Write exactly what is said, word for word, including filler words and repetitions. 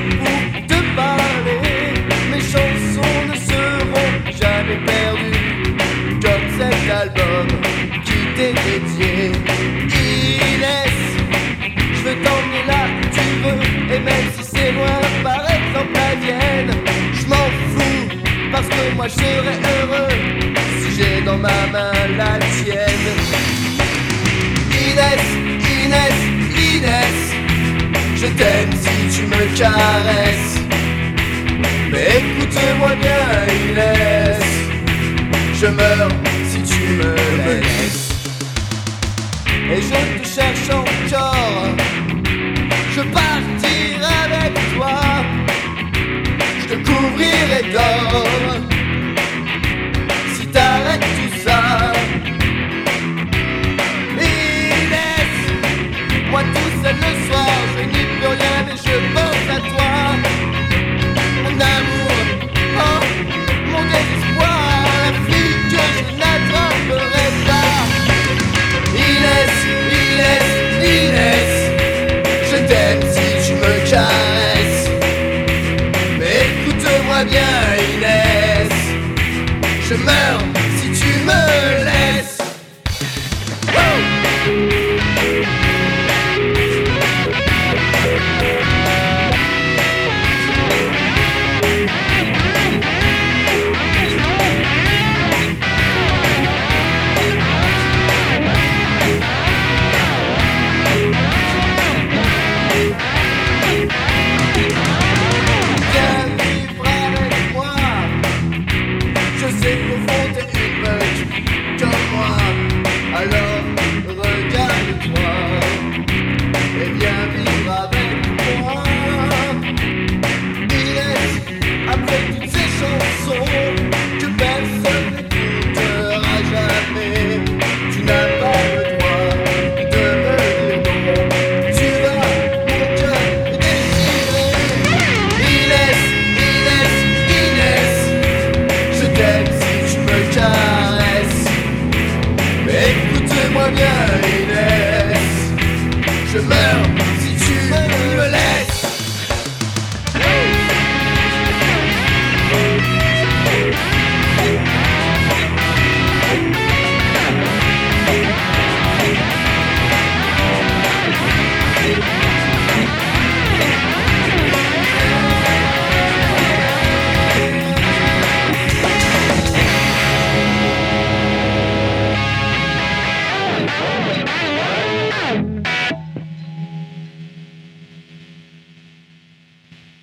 pour te parler. Mes chansons ne seront jamais perdues, comme cet album qui t'est dédié. Inès, je veux t'emmener là où tu veux, et même si c'est loin, par exemple à Vienne, je m'en fous, parce que moi je serais heureux si j'ai dans ma main la tienne. Inès, Inès, Inès, je t'aime si tu me caresses. Mais écoute-moi bien Inès, je meurs si tu me laisses. Et je te cherche encore, je partirai avec toi, je te couvrirai d'or si t'arrêtes tout ça. Inès, moi tout seul le soir, je n'y peux rien